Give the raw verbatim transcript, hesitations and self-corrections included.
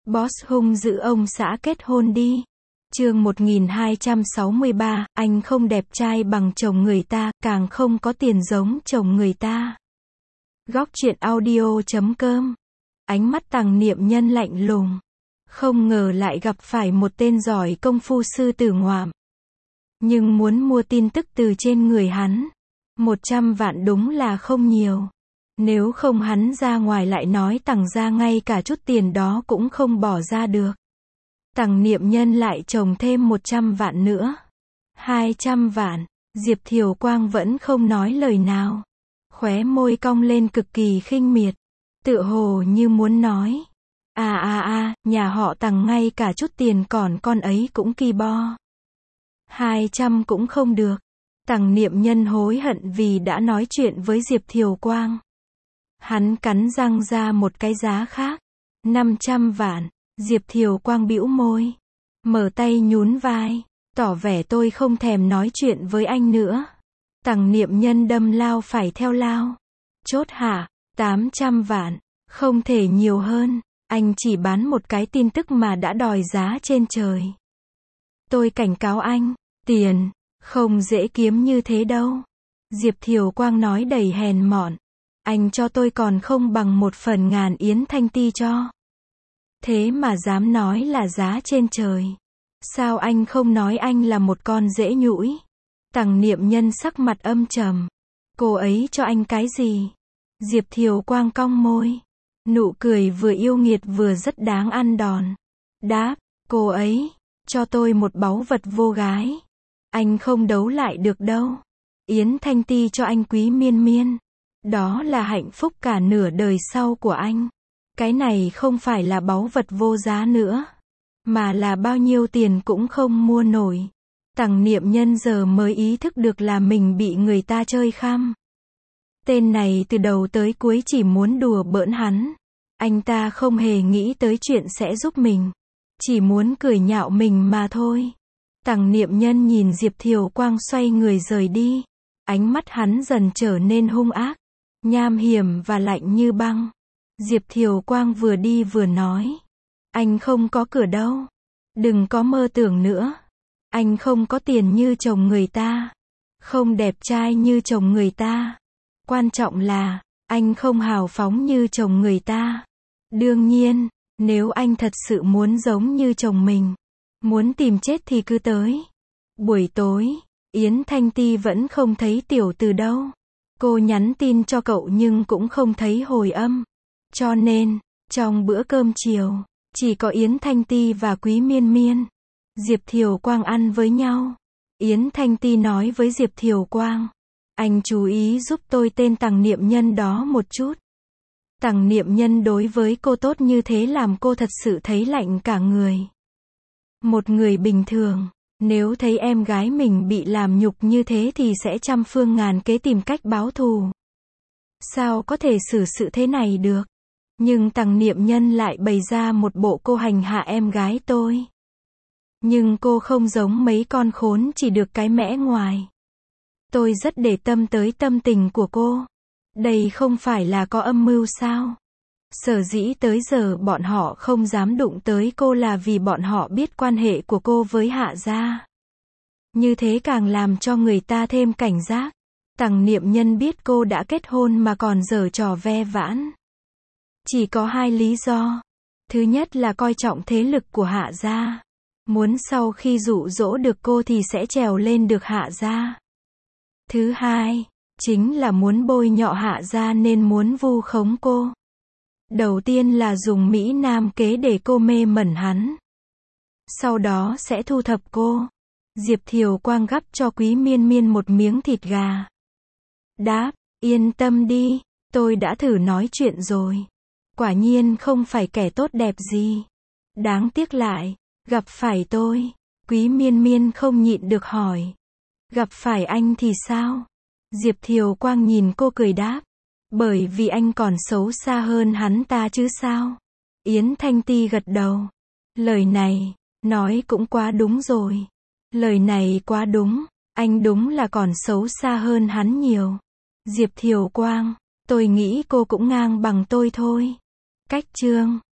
Boss hung dữ ông xã kết hôn đi. Chương một nghìn hai trăm sáu mươi ba, anh không đẹp trai bằng chồng người ta, càng không có tiền giống chồng người ta. Góc truyện audio chấm com. Ánh mắt Tằng Niệm Nhân lạnh lùng. Không ngờ lại gặp phải một tên giỏi công phu sư tử ngoạm. Nhưng muốn mua tin tức từ trên người hắn, một trăm vạn đúng là không nhiều. Nếu không hắn ra ngoài lại nói Tằng ra ngay cả chút tiền đó cũng không bỏ ra được. Tằng Niệm Nhân lại trồng thêm một trăm vạn nữa. Hai trăm vạn. Diệp Thiều Quang vẫn không nói lời nào. Khóe môi cong lên cực kỳ khinh miệt. Tựa hồ như muốn nói. À à à, nhà họ Tằng ngay cả chút tiền còn con ấy cũng kỳ bo. Hai trăm cũng không được. Tằng Niệm Nhân hối hận vì đã nói chuyện với Diệp Thiều Quang. Hắn cắn răng ra một cái giá khác. Năm trăm vạn. Diệp Thiều Quang bĩu môi. Mở tay nhún vai. Tỏ vẻ tôi không thèm nói chuyện với anh nữa. Tằng Niệm Nhân đâm lao phải theo lao. Chốt hả? Tám trăm vạn. Không thể nhiều hơn. Anh chỉ bán một cái tin tức mà đã đòi giá trên trời. Tôi cảnh cáo anh. Tiền. Không dễ kiếm như thế đâu. Diệp Thiều Quang nói đầy hèn mọn. Anh cho tôi còn không bằng một phần ngàn Yến Thanh Ti cho. Thế mà dám nói là giá trên trời. Sao anh không nói anh là một con dễ nhũi? Tằng Niệm Nhân sắc mặt âm trầm. Cô ấy cho anh cái gì? Diệp Thiều Quang cong môi. Nụ cười vừa yêu nghiệt vừa rất đáng ăn đòn. Đáp, cô ấy cho tôi một báu vật vô gái. Anh không đấu lại được đâu. Yến Thanh Ti cho anh Quý Miên Miên. Đó là hạnh phúc cả nửa đời sau của anh. Cái này không phải là báu vật vô giá nữa, mà là bao nhiêu tiền cũng không mua nổi. Tằng Niệm Nhân giờ mới ý thức được là mình bị người ta chơi khăm. Tên này từ đầu tới cuối chỉ muốn đùa bỡn hắn. Anh ta không hề nghĩ tới chuyện sẽ giúp mình. Chỉ muốn cười nhạo mình mà thôi. Tằng Niệm Nhân nhìn Diệp Thiều Quang xoay người rời đi. Ánh mắt hắn dần trở nên hung ác, nham hiểm và lạnh như băng. Diệp Thiều Quang vừa đi vừa nói. Anh không có cửa đâu. Đừng có mơ tưởng nữa. Anh không có tiền như chồng người ta. Không đẹp trai như chồng người ta. Quan trọng là, anh không hào phóng như chồng người ta. Đương nhiên, nếu anh thật sự muốn giống như chồng mình, muốn tìm chết thì cứ tới. Buổi tối, Yến Thanh Ti vẫn không thấy tiểu từ đâu. Cô nhắn tin cho cậu nhưng cũng không thấy hồi âm. Cho nên, trong bữa cơm chiều, chỉ có Yến Thanh Ti và Quý Miên Miên, Diệp Thiều Quang ăn với nhau. Yến Thanh Ti nói với Diệp Thiều Quang. Anh chú ý giúp tôi tên Tằng Niệm Nhân đó một chút. Tằng Niệm Nhân đối với cô tốt như thế làm cô thật sự thấy lạnh cả người. Một người bình thường, nếu thấy em gái mình bị làm nhục như thế thì sẽ trăm phương ngàn kế tìm cách báo thù. Sao có thể xử sự thế này được? Nhưng Tằng Niệm Nhân lại bày ra một bộ cô hành hạ em gái tôi. Nhưng cô không giống mấy con khốn chỉ được cái mẽ ngoài. Tôi rất để tâm tới tâm tình của cô. Đây không phải là có âm mưu sao? Sở dĩ tới giờ bọn họ không dám đụng tới cô là vì bọn họ biết quan hệ của cô với Hạ gia. Như thế càng làm cho người ta thêm cảnh giác. Tằng Niệm Nhân biết cô đã kết hôn mà còn giở trò ve vãn. Chỉ có hai lý do. Thứ nhất là coi trọng thế lực của Hạ gia. Muốn sau khi dụ dỗ được cô thì sẽ trèo lên được Hạ gia. Thứ hai, chính là muốn bôi nhọ Hạ gia nên muốn vu khống cô. Đầu tiên là dùng Mỹ Nam kế để cô mê mẩn hắn. Sau đó sẽ thu thập cô. Diệp Thiều Quang gắp cho Quý Miên Miên một miếng thịt gà. Đáp, yên tâm đi, tôi đã thử nói chuyện rồi. Quả nhiên không phải kẻ tốt đẹp gì. Đáng tiếc lại, gặp phải tôi. Quý Miên Miên không nhịn được hỏi. Gặp phải anh thì sao? Diệp Thiều Quang nhìn cô cười đáp. Bởi vì anh còn xấu xa hơn hắn ta chứ sao? Yến Thanh Ti gật đầu. Lời này, nói cũng quá đúng rồi. Lời này quá đúng. Anh đúng là còn xấu xa hơn hắn nhiều. Diệp Thiều Quang, tôi nghĩ cô cũng ngang bằng tôi thôi. Cách chương